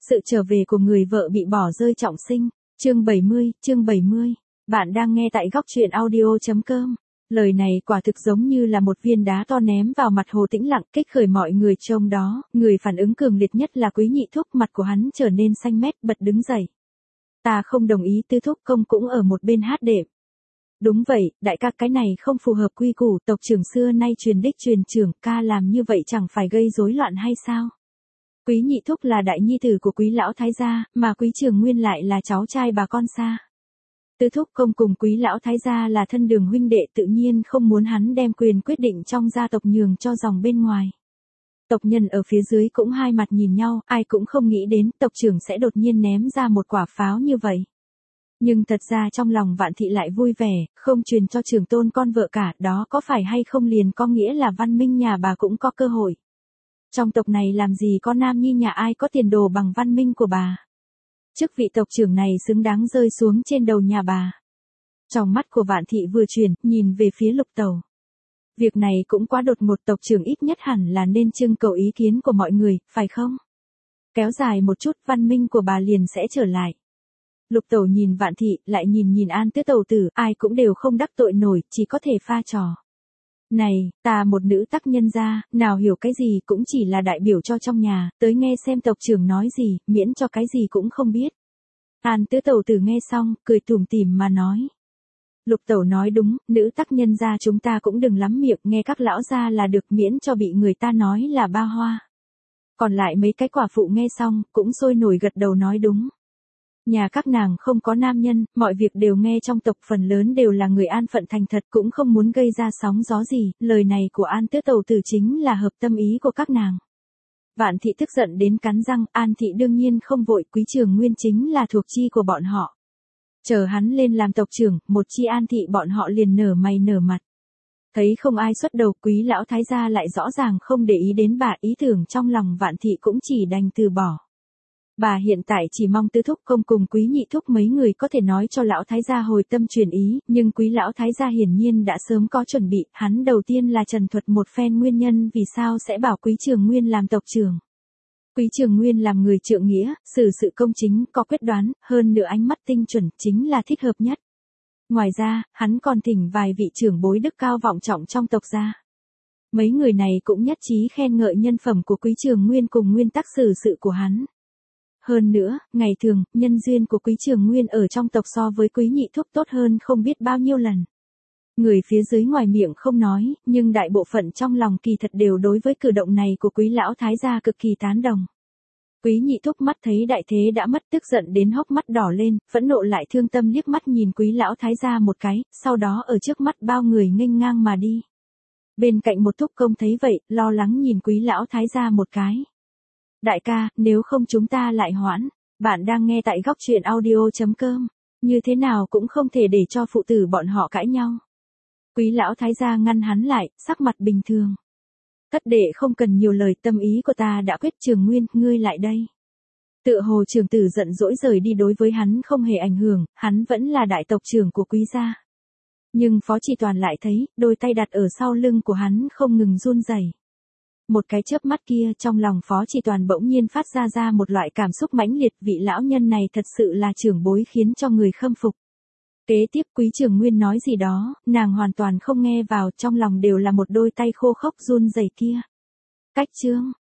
Sự trở về của người vợ bị bỏ rơi trọng sinh. Chương 70. Bạn đang nghe tại góc truyện audio.com. Lời này quả thực giống như là một viên đá to ném vào mặt hồ tĩnh lặng, kích khởi mọi người trông đó. Người phản ứng cường liệt nhất là Quý Nhị Thúc, mặt của hắn trở nên xanh mét, bật đứng dậy. Ta không đồng ý. Tư Thúc Công cũng ở một bên hát đệm. Đúng vậy, đại ca, cái này không phù hợp quy củ, tộc trưởng xưa nay truyền đích truyền trưởng, ca làm như vậy chẳng phải gây rối loạn hay sao? Quý Nhị Thúc là đại nhi tử của Quý lão thái gia, mà Quý Trường Nguyên lại là cháu trai bà con xa. Tư Thúc Công cùng Quý lão thái gia là thân đường huynh đệ, tự nhiên không muốn hắn đem quyền quyết định trong gia tộc nhường cho dòng bên ngoài. Tộc nhân ở phía dưới cũng hai mặt nhìn nhau, ai cũng không nghĩ đến tộc trưởng sẽ đột nhiên ném ra một quả pháo như vậy. Nhưng thật ra trong lòng Vạn Thị lại vui vẻ, không truyền cho trưởng tôn con vợ cả, đó có phải hay không liền có nghĩa là Văn Minh nhà bà cũng có cơ hội. Trong tộc này làm gì có nam nhi nhà ai có tiền đồ bằng Văn Minh của bà. Chức vị tộc trưởng này xứng đáng rơi xuống trên đầu nhà bà. Trong mắt của Vạn Thị vừa chuyển, nhìn về phía Lục Tẩu. Việc này cũng quá đột ngột, tộc trưởng ít nhất hẳn là nên trưng cầu ý kiến của mọi người, phải không? Kéo dài một chút, Văn Minh của bà liền sẽ trở lại. Lục Tẩu nhìn Vạn Thị, lại nhìn An Tứ Tẩu tử, ai cũng đều không đắc tội nổi, chỉ có thể pha trò. Này, ta một nữ tác nhân gia, nào hiểu cái gì, cũng chỉ là đại biểu cho trong nhà, tới nghe xem tộc trưởng nói gì, miễn cho cái gì cũng không biết. An Tứ Tẩu tử nghe xong, cười tủm tỉm mà nói. Lục Tẩu nói đúng, nữ tác nhân gia chúng ta cũng đừng lắm miệng, nghe các lão gia là được, miễn cho bị người ta nói là ba hoa. Còn lại mấy cái quả phụ nghe xong, cũng sôi nổi gật đầu nói đúng. Nhà các nàng không có nam nhân, mọi việc đều nghe trong tộc, phần lớn đều là người an phận thành thật, cũng không muốn gây ra sóng gió gì, lời này của An Tứ Tẩu tử chính là hợp tâm ý của các nàng. Vạn Thị tức giận đến cắn răng, An Thị đương nhiên không vội, Quý Trường Nguyên chính là thuộc chi của bọn họ. Chờ hắn lên làm tộc trưởng, một chi An Thị bọn họ liền nở mày nở mặt. Thấy không ai xuất đầu, Quý lão thái gia lại rõ ràng không để ý đến bà, ý tưởng trong lòng Vạn Thị cũng chỉ đành từ bỏ. Bà hiện tại chỉ mong Tứ Thúc Công cùng Quý Nhị Thúc mấy người có thể nói cho lão thái gia hồi tâm chuyển ý, nhưng Quý lão thái gia hiển nhiên đã sớm có chuẩn bị, hắn đầu tiên là trần thuật một phen nguyên nhân vì sao sẽ bảo Quý Trường Nguyên làm tộc trưởng. Quý Trường Nguyên làm người trượng nghĩa, xử sự công chính, có quyết đoán, hơn nữa ánh mắt tinh chuẩn, chính là thích hợp nhất. Ngoài ra, hắn còn thỉnh vài vị trưởng bối đức cao vọng trọng trong tộc ra. Mấy người này cũng nhất trí khen ngợi nhân phẩm của Quý Trường Nguyên cùng nguyên tắc xử sự của hắn. Hơn nữa, ngày thường, nhân duyên của Quý Trường Nguyên ở trong tộc so với Quý Nhị Thúc tốt hơn không biết bao nhiêu lần. Người phía dưới ngoài miệng không nói, nhưng đại bộ phận trong lòng kỳ thật đều đối với cử động này của Quý lão thái gia cực kỳ tán đồng. Quý Nhị Thúc mắt thấy đại thế đã mất, tức giận đến hốc mắt đỏ lên, phẫn nộ lại thương tâm liếc mắt nhìn Quý lão thái gia một cái, sau đó ở trước mắt bao người nghênh ngang mà đi. Bên cạnh một thúc công thấy vậy, lo lắng nhìn Quý lão thái gia một cái. Đại ca, nếu không chúng ta lại hoãn. Bạn đang nghe tại góc truyện audio.com. Như thế nào cũng không thể để cho phụ tử bọn họ cãi nhau. Quý lão thái gia ngăn hắn lại, sắc mặt bình thường. Thất đệ không cần nhiều lời, tâm ý của ta đã quyết. Trường Nguyên, ngươi lại đây. Tựa hồ trường tử giận dỗi rời đi đối với hắn không hề ảnh hưởng, hắn vẫn là đại tộc trưởng của Quý gia. Nhưng Phó Chỉ Toàn lại thấy, đôi tay đặt ở sau lưng của hắn không ngừng run rẩy. Một cái chớp mắt kia, trong lòng Phó Chỉ Toàn bỗng nhiên phát ra một loại cảm xúc mãnh liệt, vị lão nhân này thật sự là trưởng bối khiến cho người khâm phục. Kế tiếp Quý Trường Nguyên nói gì đó, nàng hoàn toàn không nghe vào, trong lòng đều là một đôi tay khô khốc run rẩy kia. Cách chương,